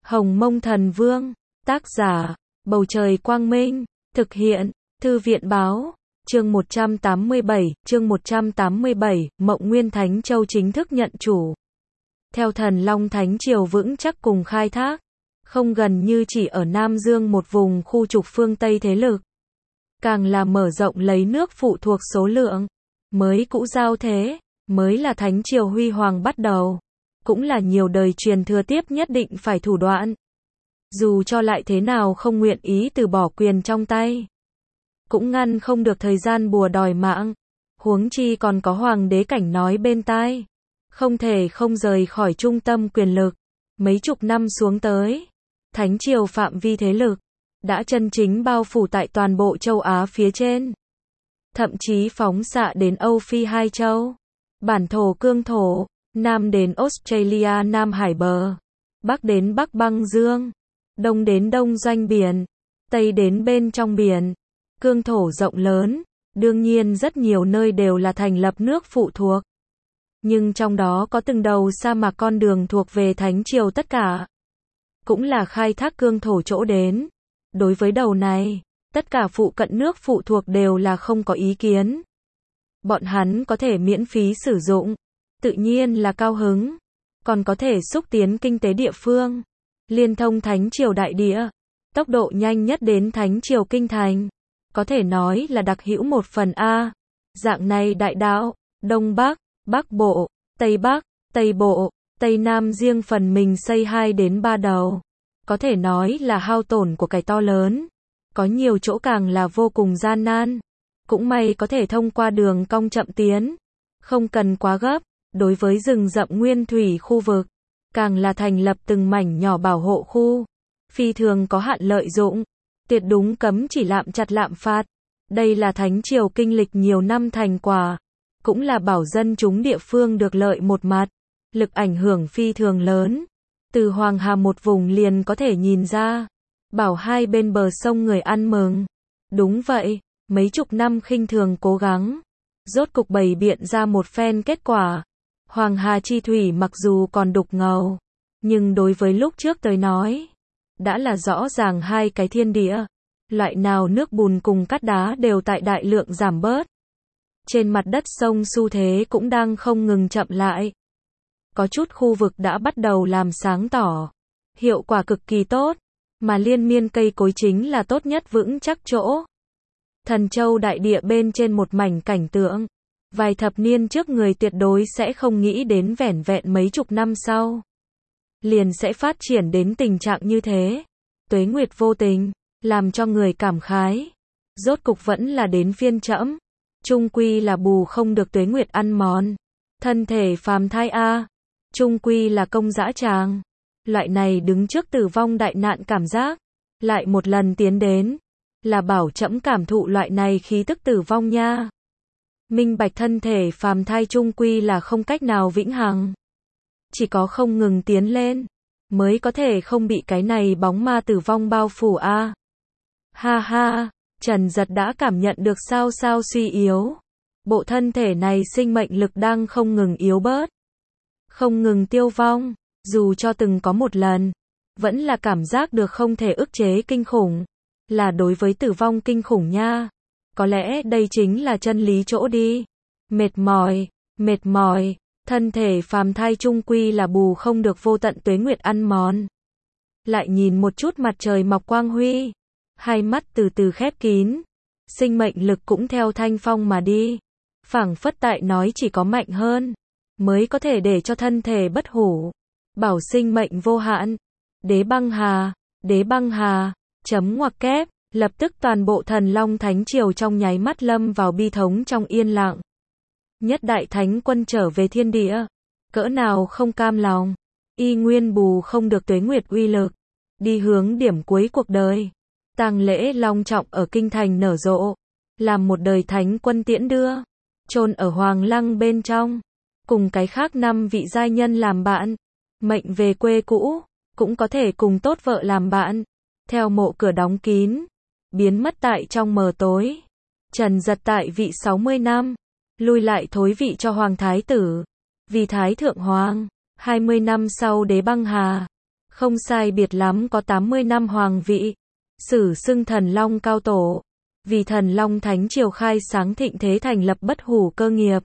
Hồng Mông Thần Vương, tác giả, Bầu Trời Quang Minh, thực hiện, Thư viện Báo, chương 187, Mộng Nguyên Thánh Châu chính thức nhận chủ. Theo Thần Long Thánh Triều vững chắc cùng khai thác, không gần như chỉ ở Nam Dương một vùng khu trục phương Tây thế lực, càng là mở rộng lấy nước phụ thuộc số lượng, mới cũ giao thế, mới là Thánh Triều huy hoàng bắt đầu, cũng là nhiều đời truyền thừa tiếp nhất định phải thủ đoạn. Dù cho lại thế nào không nguyện ý từ bỏ quyền trong tay, cũng ngăn không được thời gian bùa đòi mạng, huống chi còn có hoàng đế cảnh nói bên tai, không thể không rời khỏi trung tâm quyền lực. Mấy chục năm xuống tới, Thánh Triều phạm vi thế lực đã chân chính bao phủ tại toàn bộ châu Á phía trên, thậm chí phóng xạ đến Âu Phi hai châu, bản thổ cương thổ, Nam đến Australia Nam Hải bờ, Bắc đến Bắc băng dương, Đông đến Đông doanh biển, Tây đến bên trong biển, cương thổ rộng lớn, đương nhiên rất nhiều nơi đều là thành lập nước phụ thuộc. Nhưng trong đó có từng đầu sa mạc con đường thuộc về Thánh Triều tất cả, cũng là khai thác cương thổ chỗ đến. Đối với đầu này, tất cả phụ cận nước phụ thuộc đều là không có ý kiến. Bọn hắn có thể miễn phí sử dụng, tự nhiên là cao hứng, còn có thể xúc tiến kinh tế địa phương, liên thông Thánh Triều đại địa, tốc độ nhanh nhất đến Thánh Triều kinh thành, có thể nói là đặc hữu một phần A. Dạng này đại đạo, Đông Bắc, Bắc Bộ, Tây Bắc, Tây Bộ, Tây Nam riêng phần mình xây 2 đến 3 đầu, có thể nói là hao tổn của cải to lớn, có nhiều chỗ càng là vô cùng gian nan, cũng may có thể thông qua đường cong chậm tiến, không cần quá gấp. Đối với rừng rậm nguyên thủy khu vực, càng là thành lập từng mảnh nhỏ bảo hộ khu, phi thường có hạn lợi dụng, tuyệt đúng cấm chỉ lạm chặt lạm phát. Đây là Thánh Triều kinh lịch nhiều năm thành quả, cũng là bảo dân chúng địa phương được lợi một mặt, lực ảnh hưởng phi thường lớn. Từ Hoàng Hà một vùng liền có thể nhìn ra, bảo hai bên bờ sông người ăn mừng. Đúng vậy, mấy chục năm khinh thường cố gắng, rốt cục bày biện ra một phen kết quả. Hoàng Hà chi thủy mặc dù còn đục ngầu, nhưng đối với lúc trước tới nói, đã là rõ ràng hai cái thiên địa, loại nào nước bùn cùng cát đá đều tại đại lượng giảm bớt. Trên mặt đất sông xu thế cũng đang không ngừng chậm lại. Có chút khu vực đã bắt đầu làm sáng tỏ, hiệu quả cực kỳ tốt, mà liên miên cây cối chính là tốt nhất vững chắc chỗ. Thần Châu đại địa bên trên một mảnh cảnh tượng, vài thập niên trước người tuyệt đối sẽ không nghĩ đến vẻn vẹn mấy chục năm sau, liền sẽ phát triển đến tình trạng như thế. Tuế nguyệt vô tình, làm cho người cảm khái. Rốt cục vẫn là đến phiên trẫm, chung quy là bù không được tuế nguyệt ăn mòn. Thân thể phàm thai a, chung quy là công dã tràng. Loại này đứng trước tử vong đại nạn cảm giác, lại một lần tiến đến, là bảo trẫm cảm thụ loại này khí tức tử vong nha. Minh bạch thân thể phàm thai chung quy là không cách nào vĩnh hằng, chỉ có không ngừng tiến lên, mới có thể không bị cái này bóng ma tử vong bao phủ a. Ha ha, Trần Giật đã cảm nhận được sao sao suy yếu. Bộ thân thể này sinh mệnh lực đang không ngừng yếu bớt, không ngừng tiêu vong, dù cho từng có một lần, vẫn là cảm giác được không thể ức chế kinh khủng, là đối với tử vong kinh khủng nha. Có lẽ đây chính là chân lý chỗ đi. Mệt mỏi, thân thể phàm thai chung quy là bù không được vô tận tuế nguyệt ăn mòn. Lại nhìn một chút mặt trời mọc quang huy, hai mắt từ từ khép kín, sinh mệnh lực cũng theo thanh phong mà đi, phảng phất tại nói chỉ có mạnh hơn mới có thể để cho thân thể bất hủ, bảo sinh mệnh vô hạn. Đế băng hà, chấm ngoặc kép. Lập tức toàn bộ Thần Long Thánh Triều trong nháy mắt lâm vào bi thống trong yên lặng. Nhất đại thánh quân trở về thiên địa, cỡ nào không cam lòng, y nguyên bù không được tuế nguyệt uy lực, đi hướng điểm cuối cuộc đời. Tang lễ long trọng ở kinh thành nở rộ, làm một đời thánh quân tiễn đưa, chôn ở Hoàng Lăng bên trong, cùng cái khác 5 vị giai nhân làm bạn, mệnh về quê cũ, cũng có thể cùng tốt vợ làm bạn, theo mộ cửa đóng kín, biến mất tại trong mờ tối. Trần Giật tại vị 60 năm, lui lại thối vị cho Hoàng Thái tử, vì Thái Thượng Hoàng. 20 năm sau đế băng hà, không sai biệt lắm có 80 năm hoàng vị, sử xưng Thần Long cao tổ, vì Thần Long Thánh Triều khai sáng thịnh thế thành lập bất hủ cơ nghiệp.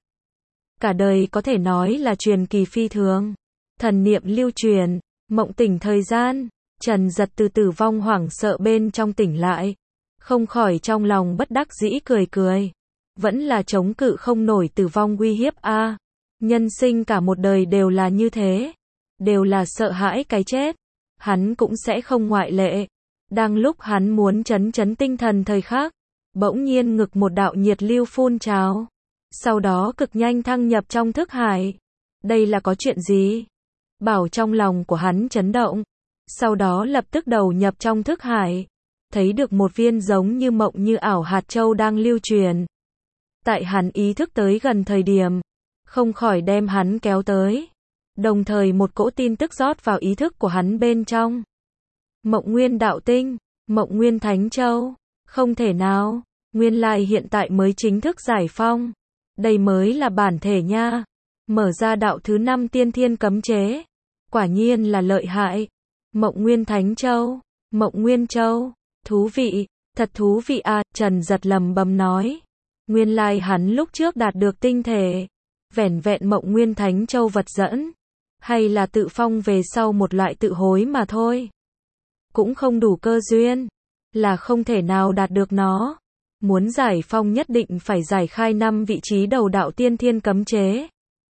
Cả đời có thể nói là truyền kỳ phi thường. Thần niệm lưu truyền, mộng tỉnh thời gian, Trần Giật từ tử vong hoảng sợ bên trong tỉnh lại, không khỏi trong lòng bất đắc dĩ cười cười. Vẫn là chống cự không nổi tử vong uy hiếp a. Nhân sinh cả một đời đều là như thế, đều là sợ hãi cái chết. Hắn cũng sẽ không ngoại lệ. Đang lúc hắn muốn trấn tinh thần thời khắc, bỗng nhiên ngực một đạo nhiệt lưu phun trào, sau đó cực nhanh thăng nhập trong thức hải. Đây là có chuyện gì? Bảo trong lòng của hắn chấn động, sau đó lập tức đầu nhập trong thức hải, thấy được một viên giống như mộng như ảo hạt châu đang lưu truyền. Tại hắn ý thức tới gần thời điểm, không khỏi đem hắn kéo tới, đồng thời một cỗ tin tức rót vào ý thức của hắn bên trong. Mộng Nguyên Đạo Tinh, Mộng Nguyên Thánh Châu, không thể nào, nguyên lai hiện tại mới chính thức giải phong. Đây mới là bản thể nha. Mở ra đạo thứ 5 tiên thiên cấm chế. Quả nhiên là lợi hại. Mộng Nguyên Thánh Châu, Mộng Nguyên Châu, thú vị, thật thú vị à, Trần Giật lầm bầm nói. Nguyên lai hắn lúc trước đạt được tinh thể, vẻn vẹn Mộng Nguyên Thánh Châu vật dẫn, hay là tự phong về sau một loại tự hối mà thôi. Cũng không đủ cơ duyên, là không thể nào đạt được nó. Muốn giải phong nhất định phải giải khai 5 vị trí đầu đạo tiên thiên cấm chế.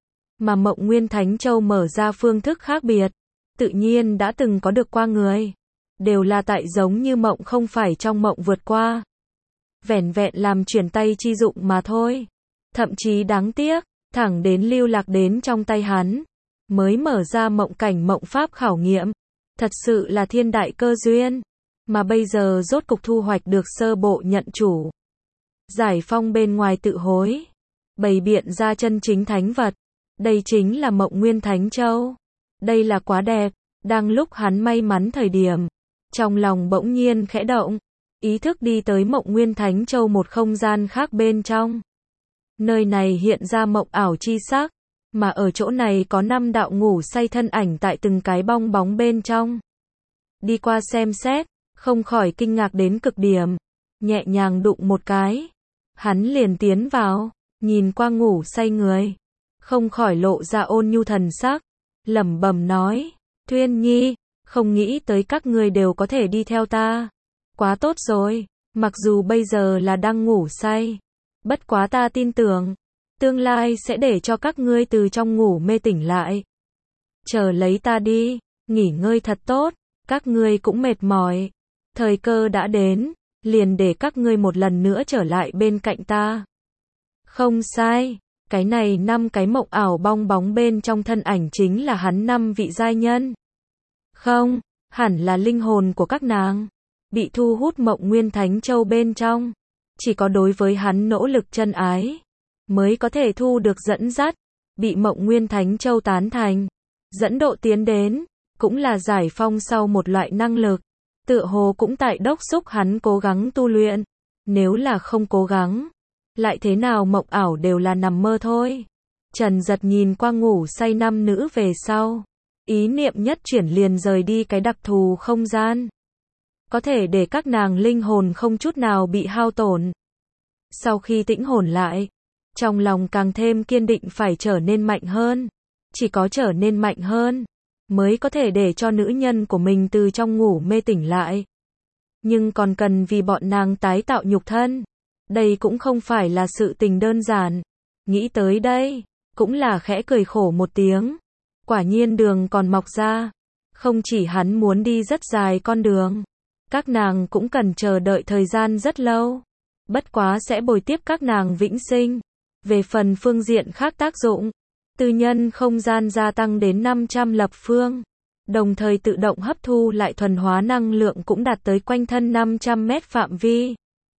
Mà Mộng Nguyên Thánh Châu mở ra phương thức khác biệt, tự nhiên đã từng có được qua người. Đều là tại giống như mộng không phải trong mộng vượt qua. Vẻn vẹn làm chuyển tay chi dụng mà thôi. Thậm chí đáng tiếc, thẳng đến lưu lạc đến trong tay hắn, mới mở ra mộng cảnh mộng pháp khảo nghiệm. Thật sự là thiên đại cơ duyên. Mà bây giờ rốt cục thu hoạch được sơ bộ nhận chủ. Giải phong bên ngoài tự hối, bày biện ra chân chính thánh vật. Đây chính là Mộng Nguyên Thánh Châu. Đây là quá đẹp. Đang lúc hắn may mắn thời điểm, trong lòng bỗng nhiên khẽ động, ý thức đi tới Mộng Nguyên Thánh Châu một không gian khác bên trong. Nơi này hiện ra mộng ảo chi sắc, mà ở chỗ này có 5 đạo ngủ say thân ảnh tại từng cái bong bóng bên trong. Đi qua xem xét, không khỏi kinh ngạc đến cực điểm, nhẹ nhàng đụng một cái, hắn liền tiến vào, nhìn qua ngủ say người, không khỏi lộ ra ôn nhu thần sắc, lẩm bẩm nói, Thuyên Nhi, không nghĩ tới các ngươi đều có thể đi theo ta. Quá tốt rồi, mặc dù bây giờ là đang ngủ say, bất quá ta tin tưởng, tương lai sẽ để cho các ngươi từ trong ngủ mê tỉnh lại. Chờ lấy ta đi, nghỉ ngơi thật tốt, các ngươi cũng mệt mỏi. Thời cơ đã đến, liền để các ngươi một lần nữa trở lại bên cạnh ta. Không sai, cái này 5 cái mộng ảo bong bóng bên trong thân ảnh chính là hắn 5 vị giai nhân. Không, hẳn là linh hồn của các nàng, bị thu hút Mộng Nguyên Thánh Châu bên trong. Chỉ có đối với hắn nỗ lực chân ái, mới có thể thu được dẫn dắt, bị Mộng Nguyên Thánh Châu tán thành, dẫn độ tiến đến, cũng là giải phong sau một loại năng lực. Tựa hồ cũng tại đốc xúc hắn cố gắng tu luyện. Nếu là không cố gắng, lại thế nào mộng ảo đều là nằm mơ thôi. Trần Giật nhìn qua ngủ say 5 nữ về sau, ý niệm nhất chuyển liền rời đi cái đặc thù không gian, có thể để các nàng linh hồn không chút nào bị hao tổn. Sau khi tĩnh hồn lại, trong lòng càng thêm kiên định phải trở nên mạnh hơn. Chỉ có trở nên mạnh hơn, mới có thể để cho nữ nhân của mình từ trong ngủ mê tỉnh lại. Nhưng còn cần vì bọn nàng tái tạo nhục thân. Đây cũng không phải là sự tình đơn giản. Nghĩ tới đây, cũng là khẽ cười khổ một tiếng. Quả nhiên đường còn mọc ra. Không chỉ hắn muốn đi rất dài con đường, các nàng cũng cần chờ đợi thời gian rất lâu. Bất quá sẽ bồi tiếp các nàng vĩnh sinh. Về phần phương diện khác tác dụng, tư nhân không gian gia tăng đến 500 lập phương, đồng thời tự động hấp thu lại thuần hóa năng lượng cũng đạt tới quanh thân 500 mét phạm vi.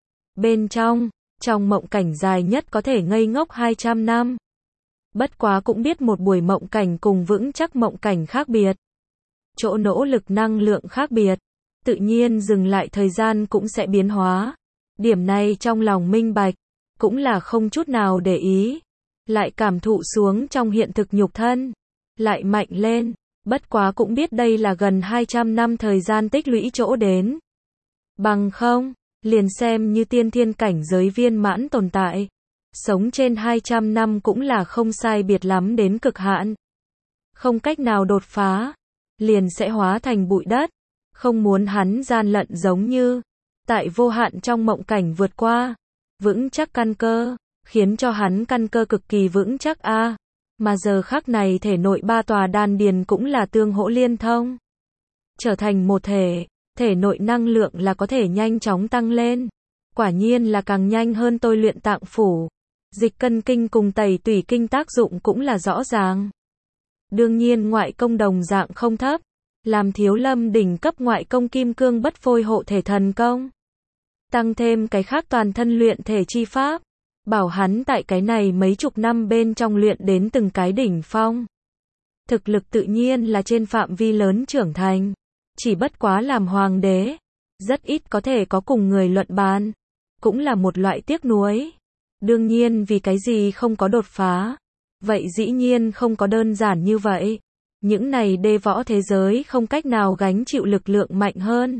Bên trong mộng cảnh dài nhất có thể ngây ngốc 200 năm. Bất quá cũng biết một buổi mộng cảnh cùng vững chắc mộng cảnh khác biệt. Chỗ nỗ lực năng lượng khác biệt, tự nhiên dừng lại thời gian cũng sẽ biến hóa. Điểm này trong lòng minh bạch, cũng là không chút nào để ý. Lại cảm thụ xuống trong hiện thực nhục thân, lại mạnh lên, Bất quá cũng biết đây là gần 200 năm thời gian tích lũy chỗ đến. Bằng không, liền xem như tiên thiên cảnh giới viên mãn tồn tại. Sống trên 200 năm cũng là không sai biệt lắm đến cực hạn. Không cách nào đột phá, liền sẽ hóa thành bụi đất. Không muốn hắn gian lận giống như tại vô hạn trong mộng cảnh vượt qua, vững chắc căn cơ, khiến cho hắn căn cơ cực kỳ vững chắc a. Mà giờ khắc này thể nội ba tòa đan điền cũng là tương hỗ liên thông, trở thành một thể, thể nội năng lượng là có thể nhanh chóng tăng lên. Quả nhiên là càng nhanh hơn tôi luyện tạng phủ. Dịch cân kinh cùng tẩy tủy kinh tác dụng cũng là rõ ràng. Đương nhiên ngoại công đồng dạng không thấp, làm thiếu lâm đỉnh cấp ngoại công kim cương bất phôi hộ thể thần công. Tăng thêm cái khác toàn thân luyện thể chi pháp, bảo hắn tại cái này mấy chục năm bên trong luyện đến từng cái đỉnh phong. Thực lực tự nhiên là trên phạm vi lớn trưởng thành, chỉ bất quá làm hoàng đế, rất ít có thể có cùng người luận bàn, cũng là một loại tiếc nuối. Đương nhiên vì cái gì không có đột phá, vậy dĩ nhiên không có đơn giản như vậy. Những này đê võ thế giới không cách nào gánh chịu lực lượng mạnh hơn.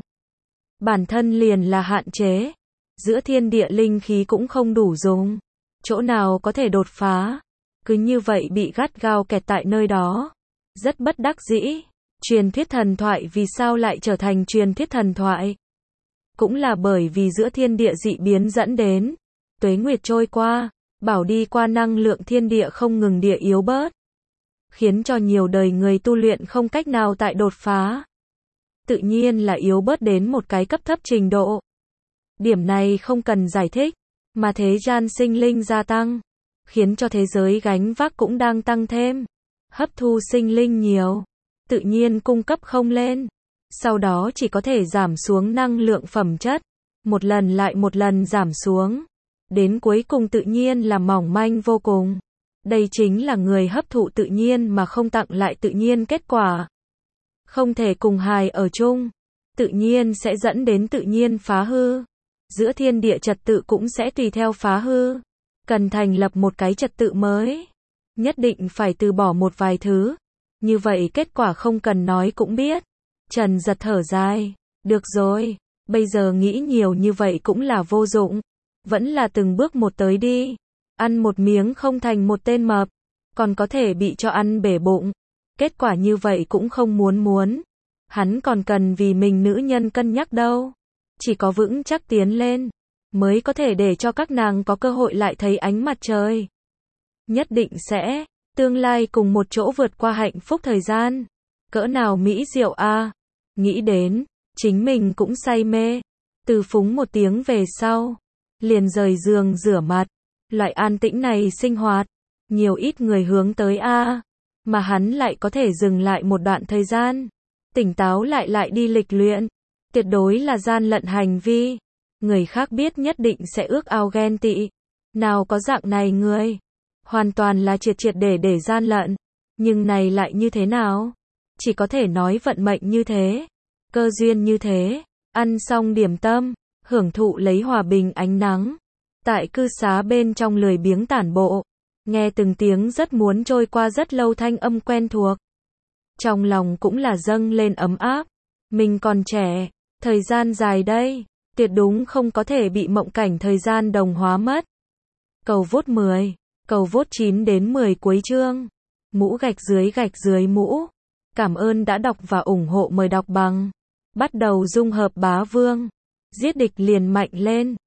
Bản thân liền là hạn chế. Giữa thiên địa linh khí cũng không đủ dùng. Chỗ nào có thể đột phá. Cứ như vậy bị gắt gao kẹt tại nơi đó. Rất bất đắc dĩ. Truyền thuyết thần thoại vì sao lại trở thành truyền thuyết thần thoại? Cũng là bởi vì giữa thiên địa dị biến dẫn đến. Tuế nguyệt trôi qua, bảo đi qua năng lượng thiên địa không ngừng địa yếu bớt. Khiến cho nhiều đời người tu luyện không cách nào tại đột phá. Tự nhiên là yếu bớt đến một cái cấp thấp trình độ. Điểm này không cần giải thích, mà thế gian sinh linh gia tăng, khiến cho thế giới gánh vác cũng đang tăng thêm. Hấp thu sinh linh nhiều, tự nhiên cung cấp không lên. Sau đó chỉ có thể giảm xuống năng lượng phẩm chất, một lần lại một lần giảm xuống. Đến cuối cùng tự nhiên là mỏng manh vô cùng. Đây chính là người hấp thụ tự nhiên mà không tặng lại tự nhiên kết quả. Không thể cùng hài ở chung, tự nhiên sẽ dẫn đến tự nhiên phá hư. Giữa thiên địa trật tự cũng sẽ tùy theo phá hư. Cần thành lập một cái trật tự mới. Nhất định phải từ bỏ một vài thứ. Như vậy kết quả không cần nói cũng biết. Trần giật thở dài. Được rồi, bây giờ nghĩ nhiều như vậy cũng là vô dụng. Vẫn là từng bước một tới đi. Ăn một miếng không thành một tên mập, còn có thể bị cho ăn bể bụng. Kết quả như vậy cũng không muốn. Hắn còn cần vì mình nữ nhân cân nhắc đâu. Chỉ có vững chắc tiến lên, mới có thể để cho các nàng có cơ hội lại thấy ánh mặt trời. Nhất định sẽ, tương lai cùng một chỗ vượt qua hạnh phúc thời gian. Cỡ nào mỹ diệu a. Nghĩ đến, chính mình cũng say mê. Từ phúng một tiếng về sau, liền rời giường rửa mặt. Loại an tĩnh này sinh hoạt, nhiều ít người hướng tới a, mà hắn lại có thể dừng lại một đoạn thời gian, tỉnh táo lại đi lịch luyện, tuyệt đối là gian lận hành vi. Người khác biết nhất định sẽ ước ao ghen tị. Nào có dạng này người, hoàn toàn là triệt để gian lận, nhưng này lại như thế nào? Chỉ có thể nói vận mệnh như thế, cơ duyên như thế. Ăn xong điểm tâm, hưởng thụ lấy hòa bình ánh nắng. Tại cư xá bên trong lười biếng tản bộ, nghe từng tiếng rất muốn trôi qua rất lâu thanh âm quen thuộc. Trong lòng cũng là dâng lên ấm áp. Mình còn trẻ, thời gian dài đây, tuyệt đúng không có thể bị mộng cảnh thời gian đồng hóa mất. Cầu vốt 10, cầu vốt 9 đến 10 cuối chương. Mũ gạch dưới mũ. Cảm ơn đã đọc và ủng hộ, mời đọc bằng. Bắt đầu dung hợp bá vương. Giết địch liền mạnh lên.